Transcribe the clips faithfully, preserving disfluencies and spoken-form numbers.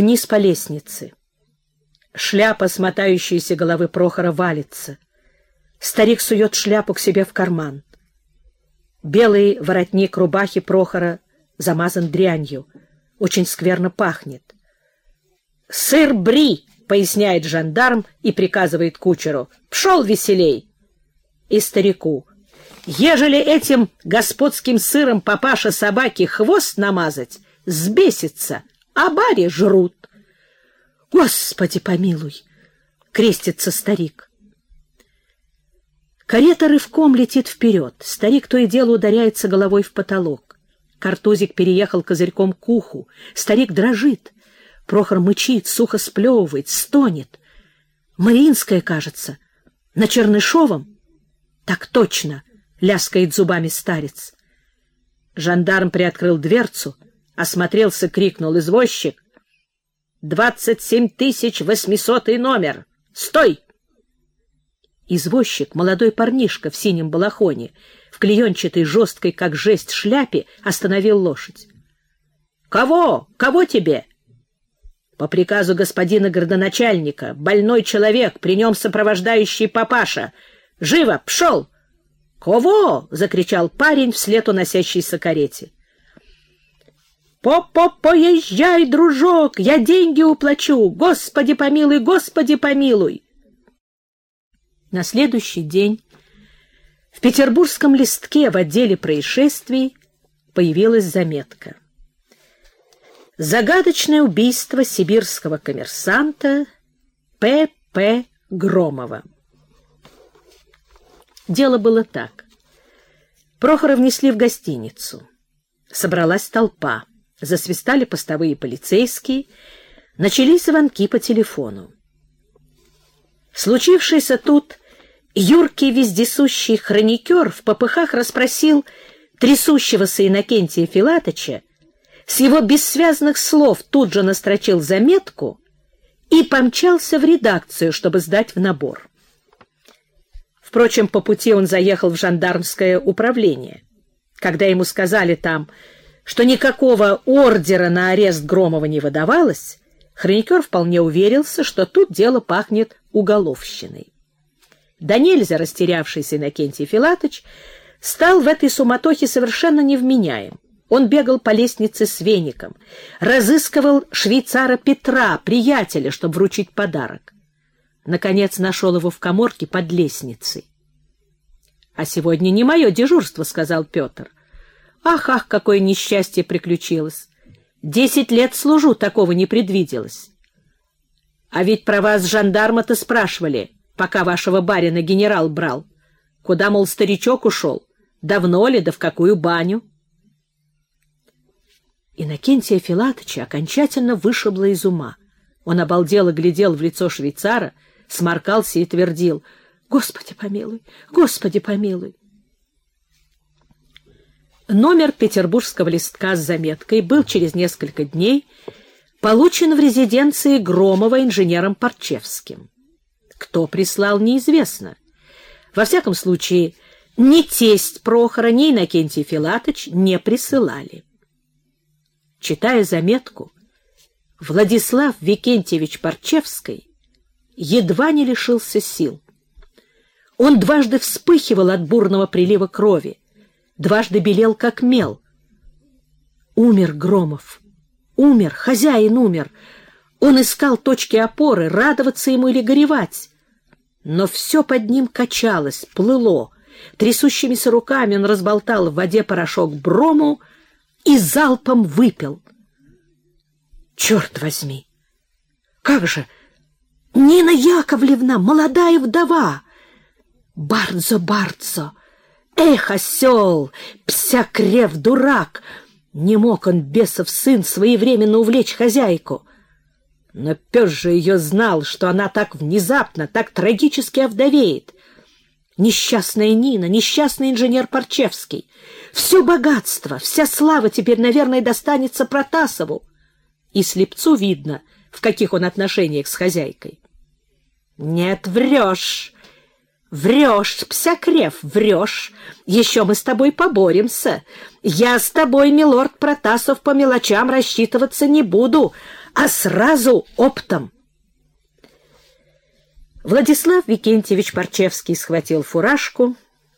вниз по лестнице. Шляпа с мотающейся головы Прохора валится. Старик сует шляпу к себе в карман. Белый воротник рубахи Прохора замазан дрянью. Очень скверно пахнет. «Сыр бри!» — поясняет жандарм и приказывает кучеру. «Пшел веселей!» И старику: «Ежели этим господским сыром папаша собаки хвост намазать, сбесится, а баре жрут». «Господи помилуй!» — крестится старик. Карета рывком летит вперед. Старик то и дело ударяется головой в потолок. Картузик переехал козырьком к уху. Старик дрожит. Прохор мычит, сухо сплевывает, стонет. Мариинская, кажется. На Чернышовом? Так точно, ляскает зубами старец. Жандарм приоткрыл дверцу, осмотрелся, крикнул: «Извозчик! Двадцать семь тысяч восьмисотый номер! Стой!» Извозчик, молодой парнишка в синем балахоне, в клеенчатой, жесткой, как жесть, шляпе, остановил лошадь. «Кого? Кого тебе?» «По приказу господина городоначальника. Больной человек, при нем сопровождающий папаша. Живо, пшел!» «Кого?» — закричал парень вслед уносящейся карете. «По-по-поезжай, дружок, я деньги уплачу! Господи помилуй, Господи помилуй!» На следующий день в петербургском листке в отделе происшествий появилась заметка: «Загадочное убийство сибирского коммерсанта П П Громова». Дело было так. Прохора внесли в гостиницу. Собралась толпа. Засвистали постовые полицейские. Начались звонки по телефону. Случившийся тут юркий вездесущий хроникер в попыхах расспросил трясущегося Иннокентия Филатыча, с его бессвязных слов тут же настрочил заметку и помчался в редакцию, чтобы сдать в набор. Впрочем, по пути он заехал в жандармское управление. Когда ему сказали там, что никакого ордера на арест Громова не выдавалось, хроникер вполне уверился, что тут дело пахнет уголовщиной. Да нельзя растерявшийся Иннокентий Филатыч стал в этой суматохе совершенно невменяем. Он бегал по лестнице с веником, разыскивал швейцара Петра, приятеля, чтобы вручить подарок. Наконец нашел его в каморке под лестницей. — А сегодня не мое дежурство, — сказал Петр. — Ах, ах, какое несчастье приключилось! Десять лет служу, такого не предвиделось. А ведь про вас жандарма-то спрашивали, пока вашего барина генерал брал. Куда, мол, старичок ушел? Давно ли, да в какую баню? Иннокентия Филатыча окончательно вышибло из ума. Он обалдело глядел в лицо швейцара, сморкался и твердил: «Господи помилуй! Господи помилуй!» Номер петербургского листка с заметкой был через несколько дней получен в резиденции Громова инженером Парчевским. Кто прислал, неизвестно. Во всяком случае, ни тесть Прохора, ни Иннокентий Филатыч не присылали. Читая заметку, Владислав Викентьевич Парчевский едва не лишился сил. Он дважды вспыхивал от бурного прилива крови, дважды белел, как мел. Умер Громов, умер, хозяин умер. Он искал точки опоры, радоваться ему или горевать. Но все под ним качалось, плыло. Трясущимися руками он разболтал в воде порошок брому и залпом выпил. Черт возьми! Как же! Нина Яковлевна, молодая вдова! Бардзо-бардзо! Эх, осел! Псякрев, дурак! Не мог он, бесов сын, своевременно увлечь хозяйку. Но пес же ее знал, что она так внезапно, так трагически овдовеет. Несчастная Нина, несчастный инженер Парчевский. Все богатство, вся слава теперь, наверное, достанется Протасову. И слепцу видно, в каких он отношениях с хозяйкой. Нет, врешь, врешь, Псякрев, врешь. Еще мы с тобой поборемся. Я с тобой, милорд Протасов, по мелочам рассчитываться не буду, а сразу оптом. Владислав Викентьевич Парчевский схватил фуражку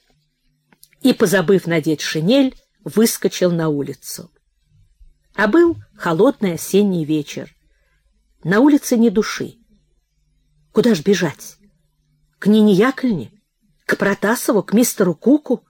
и, позабыв надеть шинель, выскочил на улицу. А был холодный осенний вечер. На улице ни души. Куда ж бежать? К Нине Яковлевне? К Протасову? К мистеру Куку?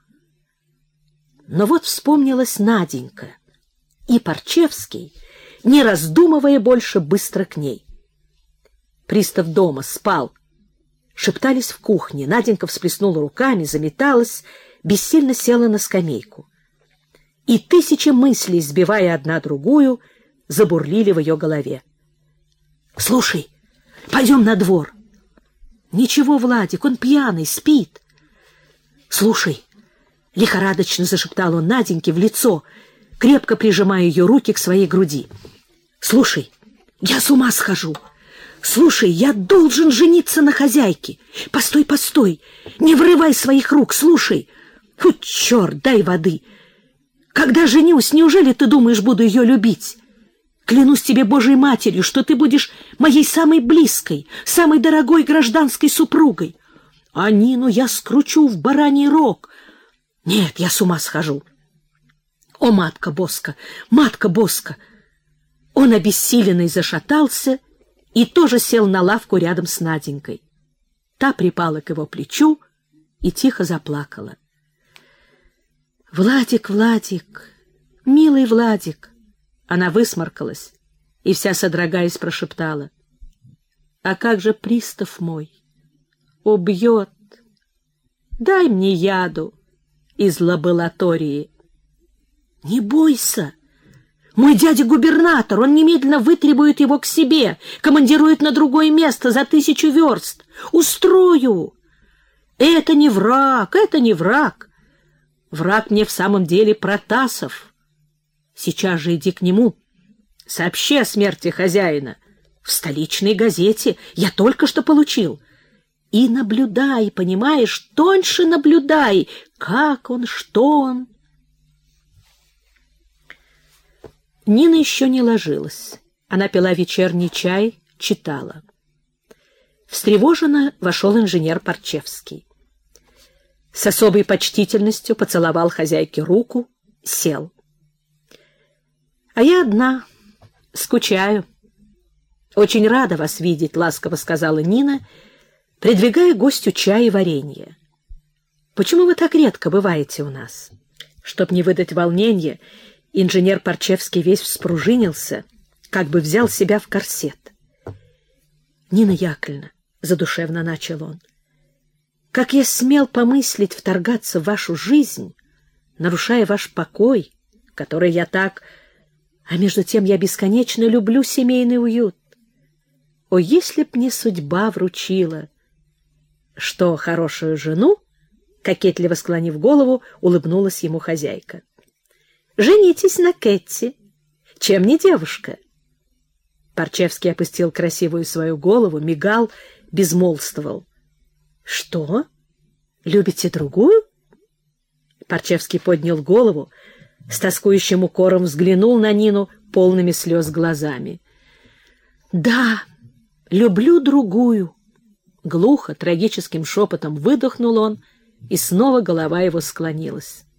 Но вот вспомнилась Наденька, и Парчевский, не раздумывая больше, быстро к ней. Пристав дома спал. Шептались в кухне. Наденька всплеснула руками, заметалась, бессильно села на скамейку. И тысячи мыслей, сбивая одна другую, забурлили в ее голове. — Слушай, пойдем на двор. — Ничего, Владик, он пьяный, спит. — Слушай, — лихорадочно зашептал он Наденьке в лицо, крепко прижимая ее руки к своей груди. — Слушай, я с ума схожу. Слушай, я должен жениться на хозяйке. Постой, постой, не вырывай своих рук, слушай. Фу, черт, дай воды. Когда женюсь, неужели ты думаешь, буду ее любить? Клянусь тебе Божьей Матерью, что ты будешь моей самой близкой, самой дорогой гражданской супругой. А Нину я скручу в бараний рог. Нет, я с ума схожу. О, матка Боска, матка Боска! Он обессиленный зашатался и тоже сел на лавку рядом с Наденькой. Та припала к его плечу и тихо заплакала. «Владик, Владик, милый Владик!» Она высморкалась и, вся содрогаясь, прошептала. «А как же пристав мой? Убьет! Дай мне яду из лаборатории!» «Не бойся! Мой дядя-губернатор, он немедленно вытребует его к себе, командирует на другое место за тысячу верст. Устрою! Это не враг, это не враг. Враг мне в самом деле Протасов. Сейчас же иди к нему, сообщи о смерти хозяина. В столичной газете я только что получил. И наблюдай, понимаешь, тоньше наблюдай, как он, что он». Нина еще не ложилась. Она пила вечерний чай, читала. Встревоженно вошел инженер Парчевский. С особой почтительностью поцеловал хозяйке руку, сел. — А я одна, скучаю. — Очень рада вас видеть, — ласково сказала Нина, придвигая гостю чай и варенье. — Почему вы так редко бываете у нас? Чтоб не выдать волнения, инженер Парчевский весь вспружинился, как бы взял себя в корсет. — Нина Яковлевна, — задушевно начал он, — как я смел помыслить вторгаться в вашу жизнь, нарушая ваш покой, который я так... А между тем я бесконечно люблю семейный уют. О, если б мне судьба вручила! Что, хорошую жену? Кокетливо склонив голову, улыбнулась ему хозяйка. Женитесь на Кэтти. Чем не девушка? Парчевский опустил красивую свою голову, мигал, безмолвствовал. — Что? Любите другую? Парчевский поднял голову, с тоскующим укором взглянул на Нину полными слез глазами. — Да, люблю другую. Глухо, трагическим шепотом выдохнул он, и снова голова его склонилась.